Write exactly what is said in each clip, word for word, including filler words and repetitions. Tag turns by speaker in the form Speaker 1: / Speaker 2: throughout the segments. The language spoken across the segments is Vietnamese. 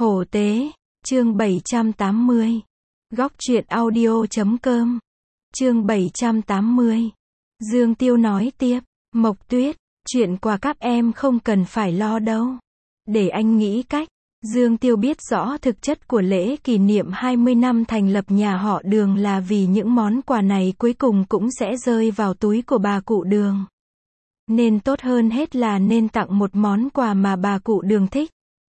Speaker 1: Hổ tế, chương bảy trăm tám mươi. Góc truyện audio chấm com. Chương bảy trăm tám mươi. Dương Tiêu nói tiếp, Mộc Tuyết, chuyện quà các em không cần phải lo đâu. Để anh nghĩ cách. Dương Tiêu biết rõ thực chất của lễ kỷ niệm hai mươi năm thành lập nhà họ Đường là vì những món quà này cuối cùng cũng sẽ rơi vào túi của bà cụ Đường. Nên tốt hơn hết là nên tặng một món quà mà bà cụ Đường thích.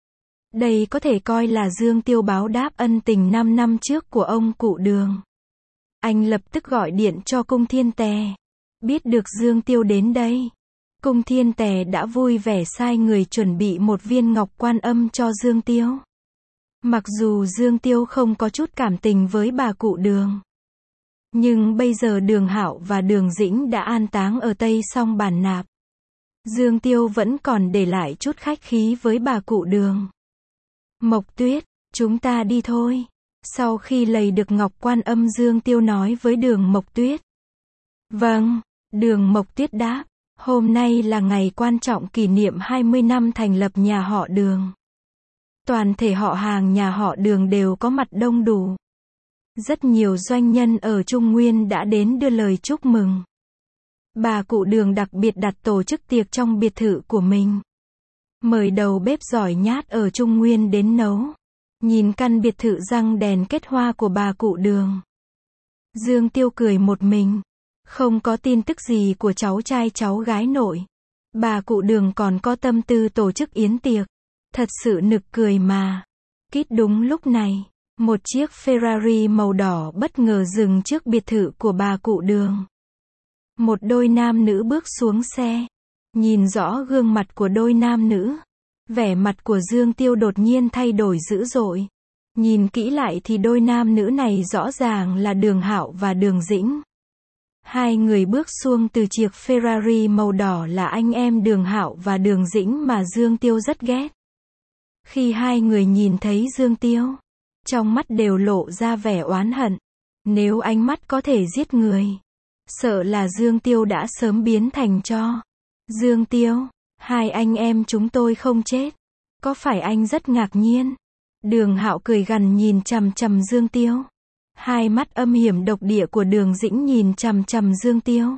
Speaker 1: Đây có thể coi là Dương Tiêu báo đáp ân tình năm năm trước của ông cụ Đường. Anh lập tức gọi điện cho Cung Thiên Tề. Biết được Dương Tiêu đến đây, Cung Thiên Tề đã vui vẻ sai người chuẩn bị một viên ngọc quan âm cho Dương Tiêu. Mặc dù Dương Tiêu không có chút cảm tình với bà cụ Đường, nhưng bây giờ Đường Hạo và Đường Dĩnh đã an táng ở Tây Song Bản Nạp. Dương Tiêu vẫn còn để lại chút khách khí với bà cụ Đường. Mộc Tuyết, chúng ta đi thôi. Sau khi lầy được ngọc quan âm, Dương Tiêu nói với Đường Mộc Tuyết. Vâng, Đường Mộc Tuyết đáp. Hôm nay là ngày quan trọng kỷ niệm hai mươi năm thành lập nhà họ Đường. Toàn thể họ hàng nhà họ Đường đều có mặt đông đủ. Rất nhiều doanh nhân ở Trung Nguyên đã đến đưa lời chúc mừng. Bà cụ Đường đặc biệt đặt tổ chức tiệc trong biệt thự của mình. Mời đầu bếp giỏi nhát ở Trung Nguyên đến nấu. Nhìn căn biệt thự răng đèn kết hoa của bà cụ Đường, Dương Tiêu cười một mình. Không có tin tức gì của cháu trai cháu gái nội. Bà cụ Đường còn có tâm tư tổ chức yến tiệc. Thật sự nực cười mà. Kít đúng lúc này, một chiếc Ferrari màu đỏ bất ngờ dừng trước biệt thự của bà cụ Đường. Một đôi nam nữ bước xuống xe. Nhìn rõ gương mặt của đôi nam nữ, vẻ mặt của Dương Tiêu đột nhiên thay đổi dữ dội. Nhìn kỹ lại thì đôi nam nữ này rõ ràng là Đường Hạo và Đường Dĩnh. Hai người bước xuống từ chiếc Ferrari màu đỏ là anh em Đường Hạo và Đường Dĩnh mà Dương Tiêu rất ghét. Khi hai người nhìn thấy Dương Tiêu, trong mắt đều lộ ra vẻ oán hận. Nếu ánh mắt có thể giết người, sợ là Dương Tiêu đã sớm biến thành tro. Dương Tiêu, hai anh em chúng tôi không chết. Có phải anh rất ngạc nhiên? Đường Hạo cười gằn nhìn chằm chằm Dương Tiêu. Hai mắt âm hiểm độc địa của Đường Dĩnh nhìn chằm chằm Dương Tiêu.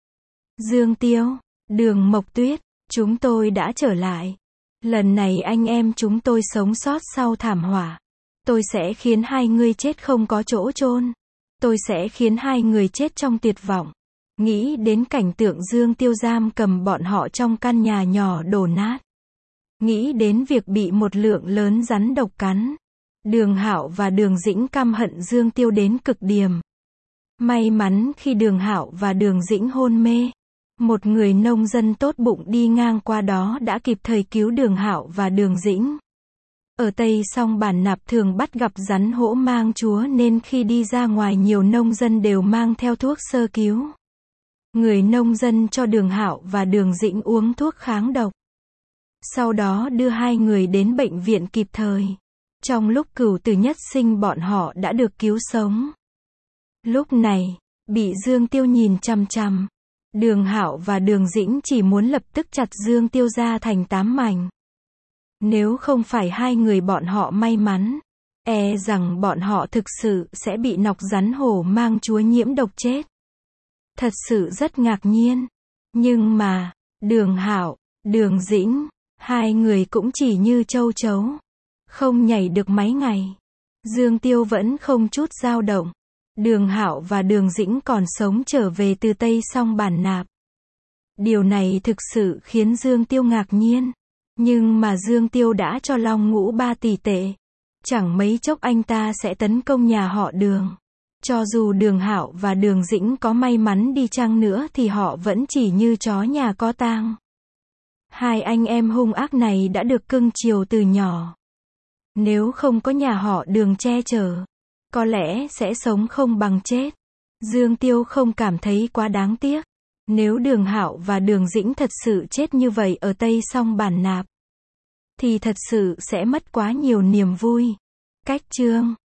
Speaker 1: Dương Tiêu, Đường Mộc Tuyết, chúng tôi đã trở lại. Lần này anh em chúng tôi sống sót sau thảm họa. Tôi sẽ khiến hai người chết không có chỗ chôn. Tôi sẽ khiến hai người chết trong tuyệt vọng. Nghĩ đến cảnh tượng Dương Tiêu giam cầm bọn họ trong căn nhà nhỏ đổ nát. Nghĩ đến việc bị một lượng lớn rắn độc cắn. Đường Hạo và Đường Dĩnh căm hận Dương Tiêu đến cực điểm. May mắn khi Đường Hạo và Đường Dĩnh hôn mê, một người nông dân tốt bụng đi ngang qua đó đã kịp thời cứu Đường Hạo và Đường Dĩnh. Ở Tây Song Bản Nạp thường bắt gặp rắn hổ mang chúa nên khi đi ra ngoài nhiều nông dân đều mang theo thuốc sơ cứu. Người nông dân cho Đường Hạo và Đường Dĩnh uống thuốc kháng độc. Sau đó đưa hai người đến bệnh viện kịp thời. Trong lúc cửu tử nhất sinh bọn họ đã được cứu sống. Lúc này, bị Dương Tiêu nhìn chằm chằm. Đường Hạo và Đường Dĩnh chỉ muốn lập tức chặt Dương Tiêu ra thành tám mảnh. Nếu không phải hai người bọn họ may mắn, e rằng bọn họ thực sự sẽ bị nọc rắn hổ mang chúa nhiễm độc chết. Thật sự rất ngạc nhiên. Nhưng mà, Đường Hạo, Đường Dĩnh, hai người cũng chỉ như châu chấu. Không nhảy được mấy ngày. Dương Tiêu vẫn không chút dao động. Đường Hạo và Đường Dĩnh còn sống trở về từ Tây Song Bản Nạp. Điều này thực sự khiến Dương Tiêu ngạc nhiên. Nhưng mà Dương Tiêu đã cho Long Ngũ ba tỷ tệ. Chẳng mấy chốc anh ta sẽ tấn công nhà họ Đường. Cho dù Đường Hạo và Đường Dĩnh có may mắn đi chăng nữa thì họ vẫn chỉ như chó nhà có tang. Hai anh em hung ác này đã được cưng chiều từ nhỏ. Nếu không có nhà họ Đường che chở, có lẽ sẽ sống không bằng chết. Dương Tiêu không cảm thấy quá đáng tiếc. Nếu Đường Hạo và Đường Dĩnh thật sự chết như vậy ở Tây Song Bản Nạp, thì thật sự sẽ mất quá nhiều niềm vui. Cách chương